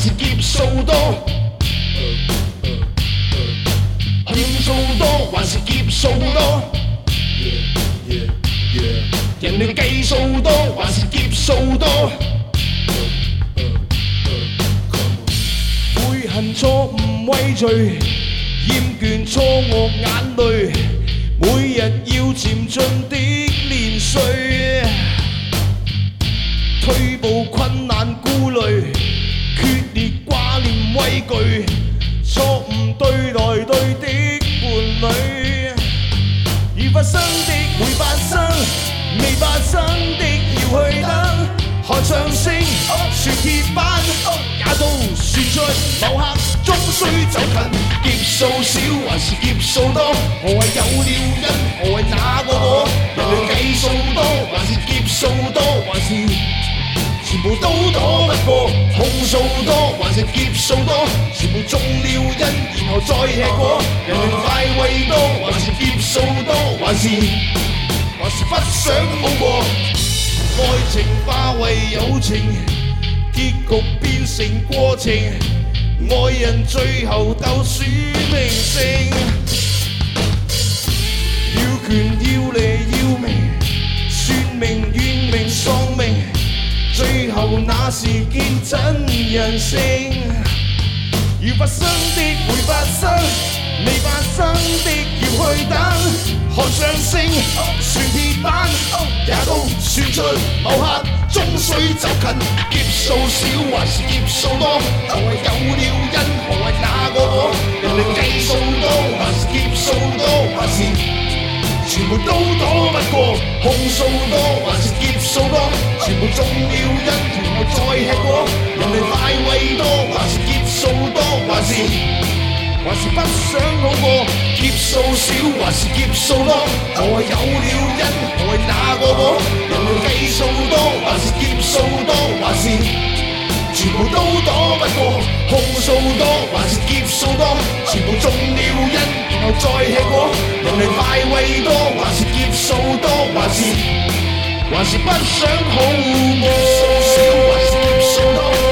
是劫數多？控數多還是劫數多？人哋計數多還是劫數多？悔恨錯誤畏罪，厭倦錯愕眼淚，每日要漸進的年歲，退步困難顧慮，決裂掛念畏懼，錯誤對待對的伴侶，已發生的會發生，未發生的要去等。看上升，說鐵板，也都算出某刻終須走近。劫數少還是劫數多？何謂有了因？何謂那個我？人類計數多還是劫數多？還是全部都躲不過？控數多還是劫數多？全部中了因，然後再吃果。人類快慰多還是劫數多？還是不想好過？愛情化為友情，結局變成過程，愛人最後鬥輸明星，要權要利要名，算命怨命喪命，最後那是見真人性。要發生的會發生，未發生的要去等。看上升，算鐵板，也都算出某刻終須走近。劫數少還是劫數多？何謂有了因？何謂那個我？人哋計數多還是劫數多？還是全部都躲不過？控數多還是劫數多？全部中了因，然後再吃果。人哋快慰多還是劫數多？還是不想好過？劫數少還是劫數多？何謂有了因？何謂那個我？人類計數多還是劫數多？還是全部都躲不過？控數多還是劫數多？全部中了因，然後再吃果。人類快慰多還是劫數多？還是不想好過？劫數少還是劫數多？